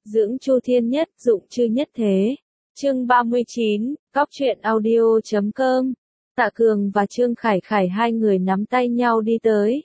Dưỡng Chu Thiên Nhất, dụng chư nhất thế. Chương 39, Cóc truyện audio.com. Tạ Cường và Trương Khải Khải hai người nắm tay nhau đi tới.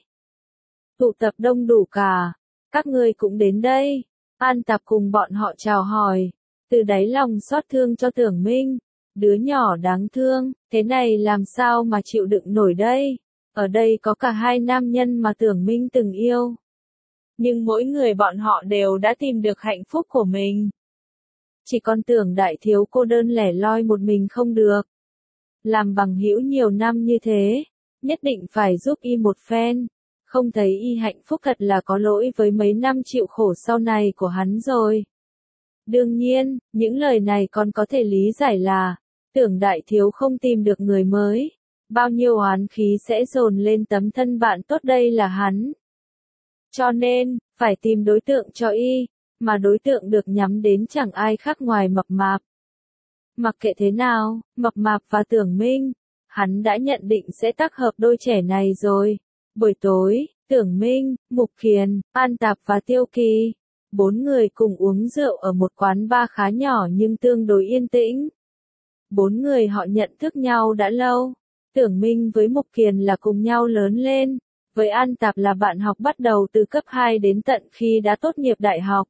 Tụ tập đông đủ cả. Các ngươi cũng đến đây. An Tạp cùng bọn họ chào hỏi. Từ đáy lòng xót thương cho Tưởng Minh. Đứa nhỏ đáng thương, thế này làm sao mà chịu đựng nổi đây. Ở đây có cả hai nam nhân mà Tưởng Minh từng yêu. Nhưng mỗi người bọn họ đều đã tìm được hạnh phúc của mình. Chỉ còn Tưởng đại thiếu cô đơn lẻ loi một mình không được. Làm bằng hữu nhiều năm như thế, nhất định phải giúp y một phen. Không thấy y hạnh phúc thật là có lỗi với mấy năm chịu khổ sau này của hắn rồi. Đương nhiên, những lời này còn có thể lý giải là, Tưởng đại thiếu không tìm được người mới. Bao nhiêu oán khí sẽ dồn lên tấm thân bạn tốt đây là hắn. Cho nên, phải tìm đối tượng cho y, mà đối tượng được nhắm đến chẳng ai khác ngoài Mập Mạp. Mặc kệ thế nào, Mập Mạp và Tưởng Minh, hắn đã nhận định sẽ tác hợp đôi trẻ này rồi. Buổi tối, Tưởng Minh, Mục Kiền, An Tạp và Tiêu Kỳ, bốn người cùng uống rượu ở một quán bar khá nhỏ nhưng tương đối yên tĩnh. Bốn người họ nhận thức nhau đã lâu. Tưởng Minh với Mục Kiền là cùng nhau lớn lên. Với An Tạp là bạn học bắt đầu từ cấp 2 đến tận khi đã tốt nghiệp đại học.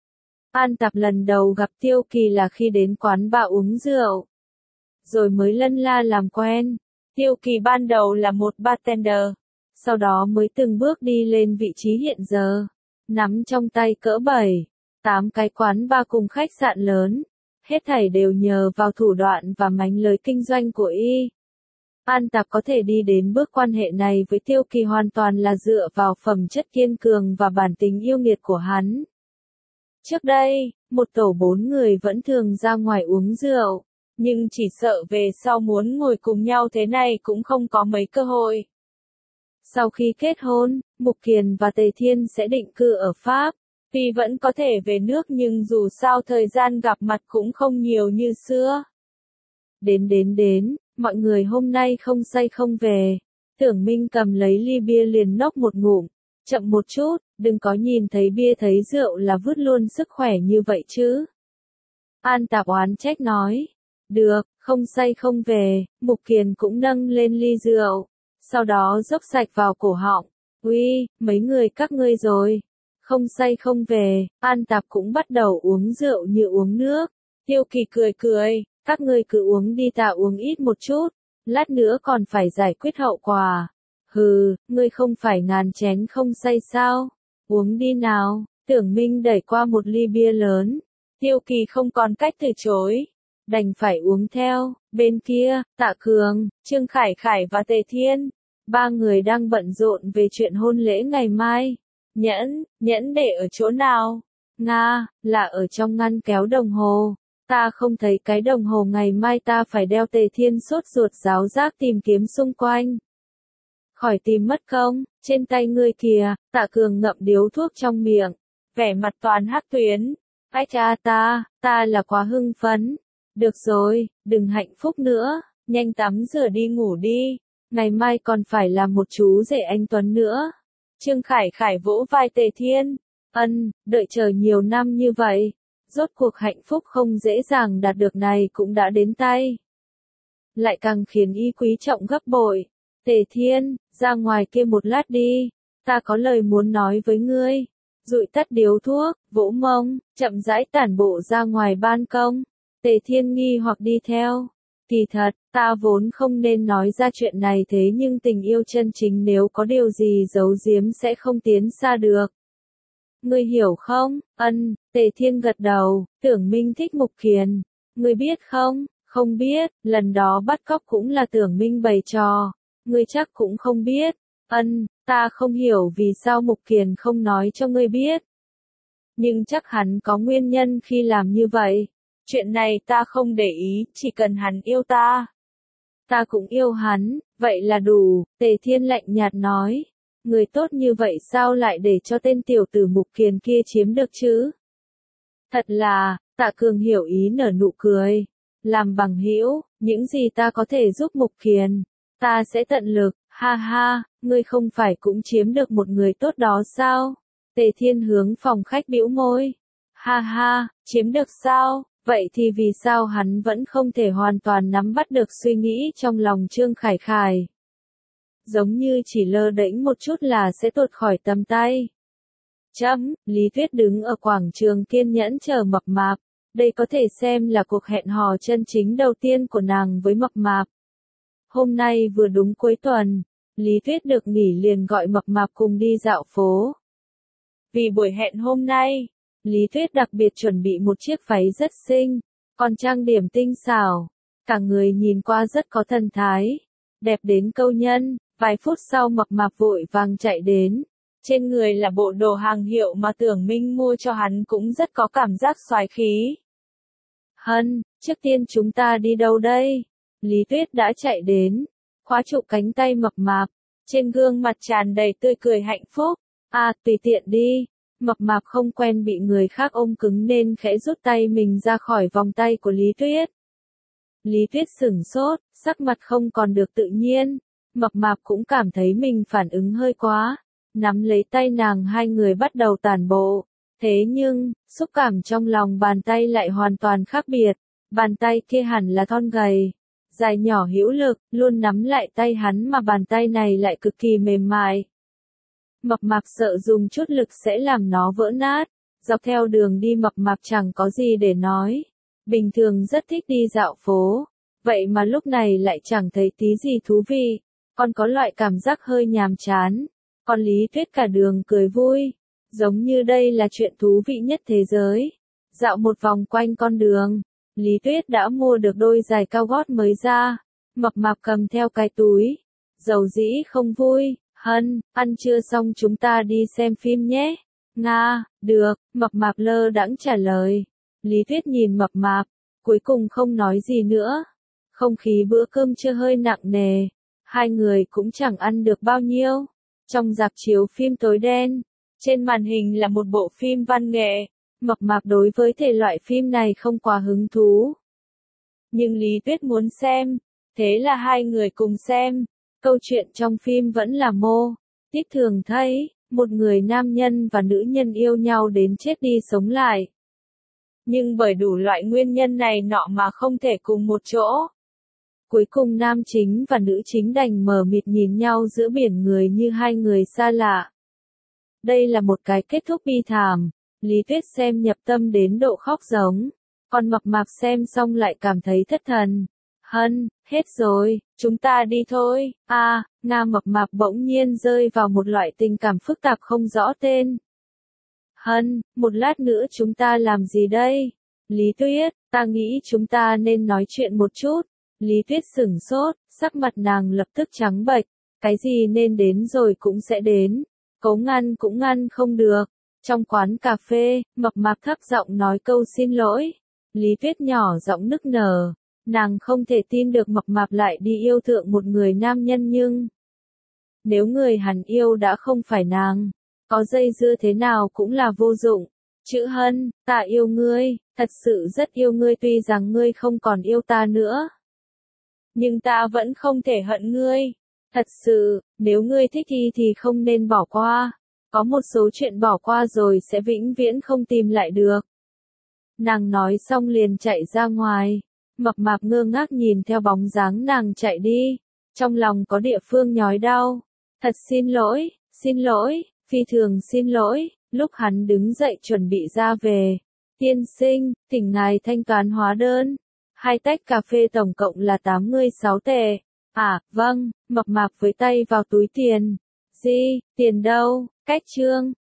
An Tạp lần đầu gặp Tiêu Kỳ là khi đến quán bar uống rượu. Rồi mới lân la làm quen. Tiêu Kỳ ban đầu là một bartender. Sau đó mới từng bước đi lên vị trí hiện giờ. Nắm trong tay cỡ 7, 8 cái quán bar cùng khách sạn lớn. Hết thảy đều nhờ vào thủ đoạn và mánh lới kinh doanh của y. An Tạp có thể đi đến bước quan hệ này với Tiêu Kỳ hoàn toàn là dựa vào phẩm chất kiên cường và bản tính yêu nghiệt của hắn. Trước đây, một tổ 4 người vẫn thường ra ngoài uống rượu, nhưng chỉ sợ về sau muốn ngồi cùng nhau thế này cũng không có mấy cơ hội. Sau khi kết hôn, Mục Kiền và Tề Thiên sẽ định cư ở Pháp. Tuy vẫn có thể về nước nhưng dù sao thời gian gặp mặt cũng không nhiều như xưa. Đến, mọi người hôm nay không say không về. Tưởng Minh cầm lấy ly bia liền nốc một ngụm. Chậm một chút, đừng có nhìn thấy bia thấy rượu là vứt luôn sức khỏe như vậy chứ. An Tạp oán trách nói. Được, không say không về. Mục Kiền cũng nâng lên ly rượu. Sau đó dốc sạch vào cổ họng. Uy, mấy người các ngươi rồi. Không say không về. An Tạp cũng bắt đầu uống rượu như uống nước. Tiêu Kỳ cười. Các ngươi cứ uống đi, ta uống ít một chút. Lát nữa còn phải giải quyết hậu quả. Hừ, ngươi không phải ngàn chén không say sao? Uống đi nào. Tưởng Minh đẩy qua một ly bia lớn. Tiêu Kỳ không còn cách từ chối. Đành phải uống theo. Bên kia, Tạ Cường, Trương Khải Khải và Tề Thiên. Ba người đang bận rộn về chuyện hôn lễ ngày mai. Nhẫn để ở chỗ nào? Nga, là ở trong ngăn kéo đồng hồ. Ta không thấy cái đồng hồ ngày mai ta phải đeo. Tề Thiên sốt ruột ráo rác tìm kiếm xung quanh. Khỏi tìm mất không? Trên tay ngươi kìa. Tạ Cường ngậm điếu thuốc trong miệng. Vẻ mặt toàn hắc tuyến. Ách cha ta là quá hưng phấn. Được rồi, đừng hạnh phúc nữa. Nhanh tắm rửa đi ngủ đi. Ngày mai còn phải làm một chú rể anh Tuấn nữa. Trương Khải Khải vỗ vai Tề Thiên. Đợi chờ nhiều năm như vậy. Rốt cuộc hạnh phúc không dễ dàng đạt được này cũng đã đến tay. Lại càng khiến y quý trọng gấp bội. Tề Thiên, ra ngoài kia một lát đi. Ta có lời muốn nói với ngươi. Dụi tắt điếu thuốc, vỗ mông, chậm rãi tản bộ ra ngoài ban công. Tề Thiên nghi hoặc đi theo. Kỳ thật, ta vốn không nên nói ra chuyện này thế nhưng tình yêu chân chính nếu có điều gì giấu giếm sẽ không tiến xa được. Ngươi hiểu không? Tề Thiên gật đầu. Tưởng Minh thích Mục Kiền. Ngươi biết không? Không biết, lần đó bắt cóc cũng là Tưởng Minh bày trò. Ngươi chắc cũng không biết. Ta không hiểu vì sao Mục Kiền không nói cho ngươi biết. Nhưng chắc hắn có nguyên nhân khi làm như vậy. Chuyện này ta không để ý, chỉ cần hắn yêu ta. Ta cũng yêu hắn, vậy là đủ. Tề Thiên lạnh nhạt nói. Người tốt như vậy sao lại để cho tên tiểu tử Mục Kiền kia chiếm được chứ? Thật là, Tạ Cường hiểu ý nở nụ cười. Làm bằng hữu, những gì ta có thể giúp Mục Kiền, ta sẽ tận lực. Ha ha, ngươi không phải cũng chiếm được một người tốt đó sao? Tề Thiên hướng phòng khách bĩu môi. Ha ha, chiếm được sao? Vậy thì vì sao hắn vẫn không thể hoàn toàn nắm bắt được suy nghĩ trong lòng Trương Khải Khải? Giống như chỉ lơ đễnh một chút là sẽ tuột khỏi tầm tay. Lý Tuyết đứng ở quảng trường kiên nhẫn chờ Mập Mạp. Đây có thể xem là cuộc hẹn hò chân chính đầu tiên của nàng với Mập Mạp. Hôm nay vừa đúng cuối tuần, Lý Tuyết được nghỉ liền gọi Mập Mạp cùng đi dạo phố. Vì buổi hẹn hôm nay, Lý Tuyết đặc biệt chuẩn bị một chiếc váy rất xinh, còn trang điểm tinh xảo. Cả người nhìn qua rất có thần thái, đẹp đến câu nhân. Vài phút sau Mập Mạp vội vàng chạy đến. Trên người là bộ đồ hàng hiệu mà Tưởng Minh mua cho hắn cũng rất có cảm giác xoái khí. Hân, trước tiên chúng ta đi đâu đây? Lý Tuyết đã chạy đến, khóa trụ cánh tay Mập Mạp, trên gương mặt tràn đầy tươi cười hạnh phúc. Tùy tiện đi. Mập Mạp không quen bị người khác ôm cứng nên khẽ rút tay mình ra khỏi vòng tay của Lý Tuyết. Lý Tuyết sửng sốt, sắc mặt không còn được tự nhiên. Mập Mạp cũng cảm thấy mình phản ứng hơi quá, nắm lấy tay nàng, hai người bắt đầu tản bộ. Thế nhưng, xúc cảm trong lòng bàn tay lại hoàn toàn khác biệt. Bàn tay kia hẳn là thon gầy, dài nhỏ hữu lực, luôn nắm lại tay hắn mà bàn tay này lại cực kỳ mềm mại. Mập Mạp sợ dùng chút lực sẽ làm nó vỡ nát. Dọc theo đường đi Mập Mạp chẳng có gì để nói. Bình thường rất thích đi dạo phố, vậy mà lúc này lại chẳng thấy tí gì thú vị, còn có loại cảm giác hơi nhàm chán. Còn Lý Tuyết cả đường cười vui, giống như đây là chuyện thú vị nhất thế giới. Dạo một vòng quanh con đường, Lý Tuyết đã mua được đôi giày cao gót mới ra. Mập Mạp cầm theo cái túi, dầu dĩ không vui. Hân, ăn trưa xong chúng ta đi xem phim nhé. Nga, được, Mập Mạp lơ đãng trả lời. Lý Tuyết nhìn Mập Mạp, cuối cùng không nói gì nữa. Không khí bữa cơm trưa hơi nặng nề, hai người cũng chẳng ăn được bao nhiêu. Trong rạp chiếu phim tối đen, trên màn hình là một bộ phim văn nghệ. Mập Mạp đối với thể loại phim này không quá hứng thú. Nhưng Lý Tuyết muốn xem, thế là hai người cùng xem. Câu chuyện trong phim vẫn là mô típ thường thấy, một người nam nhân và nữ nhân yêu nhau đến chết đi sống lại. Nhưng bởi đủ loại nguyên nhân này nọ mà không thể cùng một chỗ. Cuối cùng nam chính và nữ chính đành mờ mịt nhìn nhau giữa biển người như hai người xa lạ. Đây là một cái kết thúc bi thảm. Lý Tuyết xem nhập tâm đến độ khóc giống. Còn Mập Mạp xem xong lại cảm thấy thất thần. Hân, hết rồi, chúng ta đi thôi. Nga. Mập Mạp bỗng nhiên rơi vào một loại tình cảm phức tạp không rõ tên. Hân, một lát nữa chúng ta làm gì đây? Lý Tuyết, ta nghĩ chúng ta nên nói chuyện một chút. Lý Tuyết sửng sốt, sắc mặt nàng lập tức trắng bệch. Cái gì nên đến rồi cũng sẽ đến. Cố ngăn cũng ngăn không được. Trong quán cà phê, Mập Mạp thấp giọng nói câu xin lỗi. Lý Tuyết nhỏ giọng nức nở. Nàng không thể tin được Mập Mạp lại đi yêu thượng một người nam nhân nhưng nếu người hắn yêu đã không phải nàng, có dây dưa thế nào cũng là vô dụng. Chữ Hân, ta yêu ngươi, thật sự rất yêu ngươi tuy rằng ngươi không còn yêu ta nữa. Nhưng ta vẫn không thể hận ngươi. Thật sự, nếu ngươi thích thì không nên bỏ qua. Có một số chuyện bỏ qua rồi sẽ vĩnh viễn không tìm lại được. Nàng nói xong liền chạy ra ngoài. Mập Mạp ngơ ngác nhìn theo bóng dáng nàng chạy đi. Trong lòng có địa phương nhói đau. Thật xin lỗi, phi thường xin lỗi. Lúc hắn đứng dậy chuẩn bị ra về. Tiên sinh, thỉnh ngài thanh toán hóa đơn. 2 tách cà phê tổng cộng là 86 tệ. Vâng, Mập Mạp với tay vào túi tiền. Gì, tiền đâu, cách trương.